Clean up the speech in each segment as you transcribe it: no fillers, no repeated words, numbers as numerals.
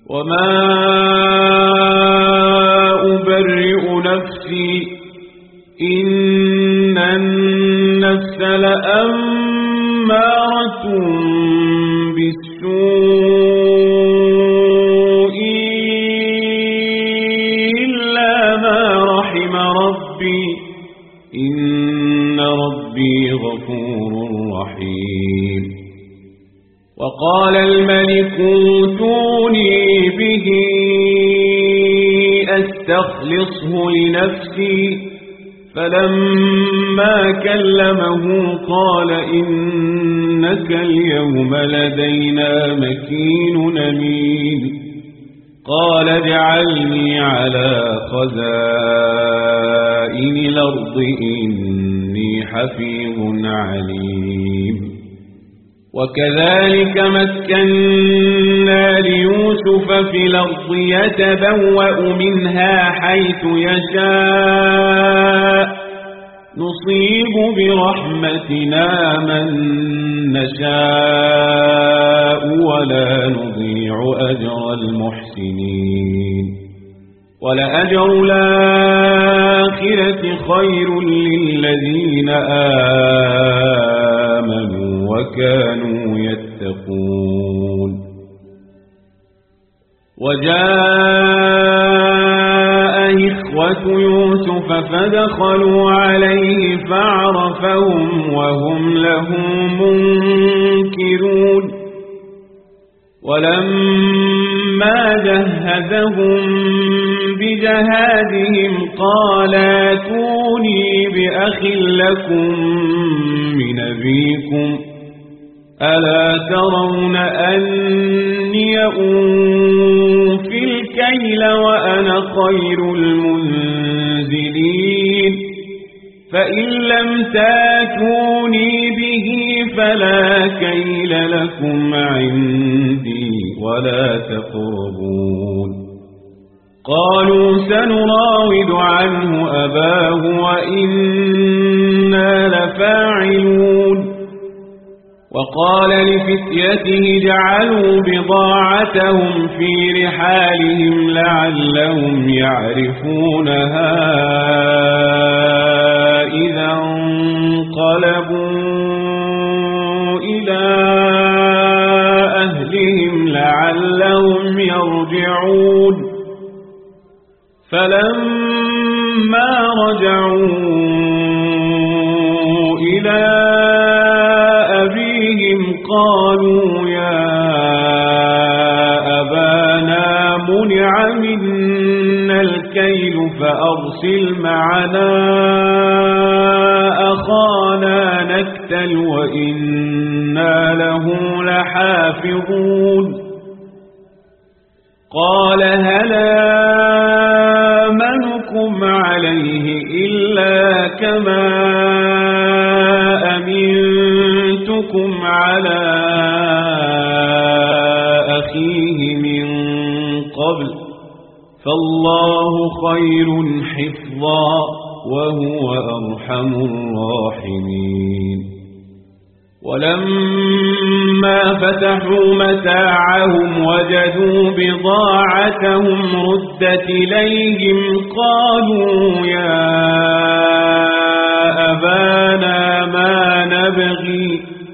وما أبرئ نفسي إن النفس لأمارة بالسوء إلا ما رحم ربي إن ربي غفور رحيم وقال الملك اوتوني به أستخلصه لنفسي فلما كلمه قال إنك اليوم لدينا مكين أمين قال اجعلني على خزائن الأرض إني حفيظ عليم وكذلك مكنا ليوسف في الأرض يتبوأ منها حيث يشاء نصيب برحمتنا من نشاء ولا نضيع أجر المحسنين ولأجر الآخرة خير للذين آمنوا وكانوا يتقون وجاء إخوة يوسف فدخلوا عليه فعرفهم وهم له منكرون ولما جهزهم بجهازهم قال ائتوني بأخ لكم من أبيكم ألا ترون أني أوفي الكيل وأنا خير المنزلين فإن لم تاتوني به فلا كيل لكم عندي ولا تقربون قالوا سنراود عنه أباه وإنا لفاعلون وقال لفتيته جعلوا بضاعتهم في رحالهم لعلهم يعرفونها إذا انقلبوا إلى أهلهم لعلهم يرجعون فلما رجعوا إلى أبيهم قالوا يا أبانا منع منا الكيل فأرسل معنا أخانا نكتل وإنا له لحافظون قال هل آمنكم عليه إلا كما أمنتكم على أخيه من قبل فالله خير حفظا وهو أرحم الراحمين ولما فتحوا متاعهم وجدوا بضاعتهم ردت إليهم قالوا يا أبانا ما نبغي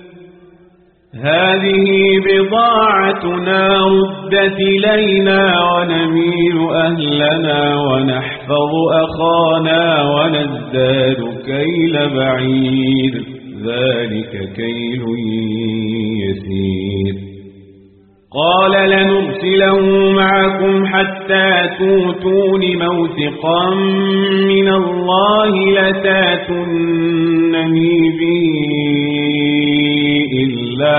هذه بضاعتنا ردت إلينا ونميل أهلنا ونحفظ أخانا ونزداد كيل بعير ذلك كيل يسير قال لنرسله معكم حتى توتون موثقا من الله لتاتونني به إلا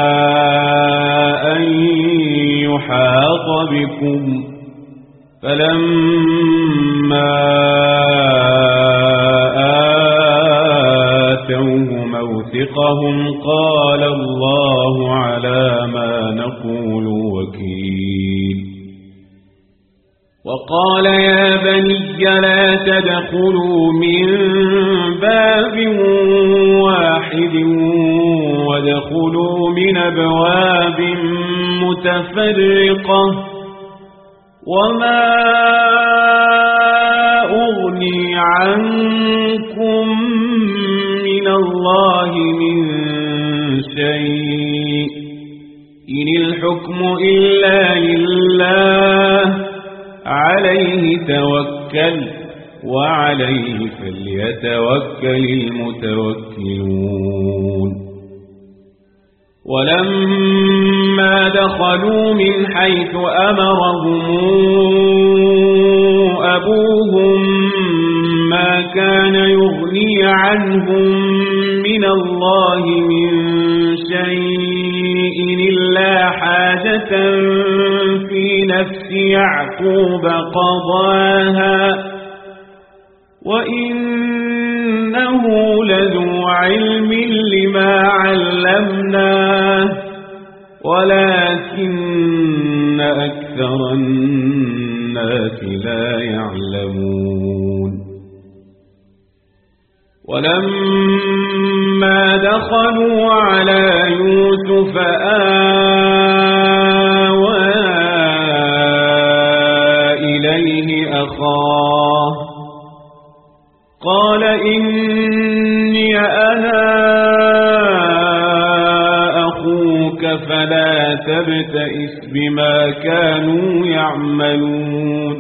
أن يحاط بكم فلما آتوه موثقهم قال الله على ما نقول وكيل وقال يا بني لا تدخلوا من باب واحد وادخلوا من أبواب متفرقة وما أغني عنكم من الله من شيء إن الحكم إلا لله عليه توكل وعليه فليتوكل المتوكلون ولما دخلوا من حيث أمرهم أبوهم ما كان يغني عنهم من الله من شيء إلا حاجة في نفس يعقوب قضاها وإنه لذو علم لما علمناه ولكن أكثر الناس لا يعلمون ولما دخلوا على يوسف آوى إليه أخاه قال إني أنا أخوك فلا تبتئس بما كانوا يعملون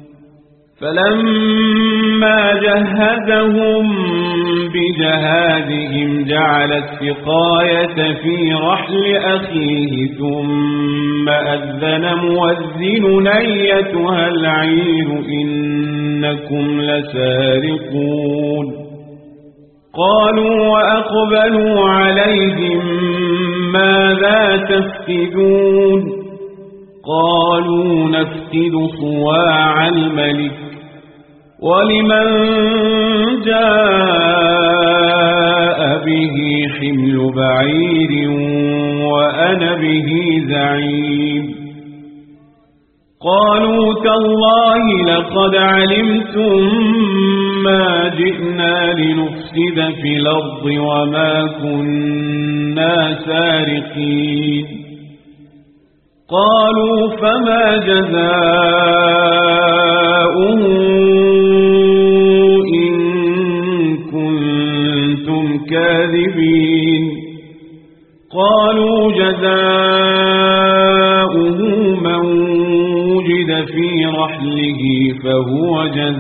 فلما جهزهم بجهازهم جعل السقاية في رحل أخيه ثم أذن مؤذن أيتها العير إنكم لسارقون قالوا وأقبلوا عليهم ماذا تفقدون قالوا نفقد صواع الملك ولمن جاء به حمل بعير وأنا به زعيم قالوا تالله لقد علمتم ما جئنا لنفسد في الأرض وما كنا سارقين قالوا فما جزاؤه إن كنتم كاذبين قالوا جزاؤه من وجد في رحله فهو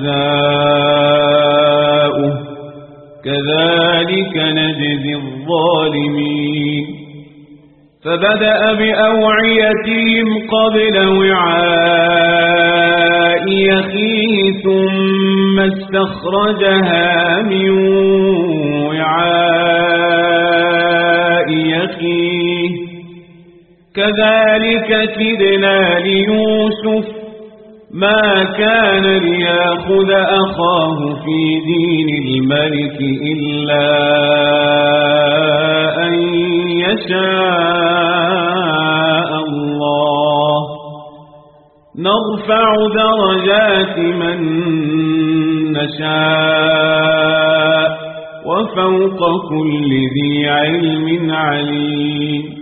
جزاؤه كذلك نجزي الظالمين فبدأ بأوعيتهم قبل وعاء أخيه ثم استخرجها من وعاء أخيه كذلك كدنا ليوسف ما كان ليأخذ أخاه في دين الملك إلا أن يشاء الله نرفع درجات من نشاء وفوق كل ذي علم عليم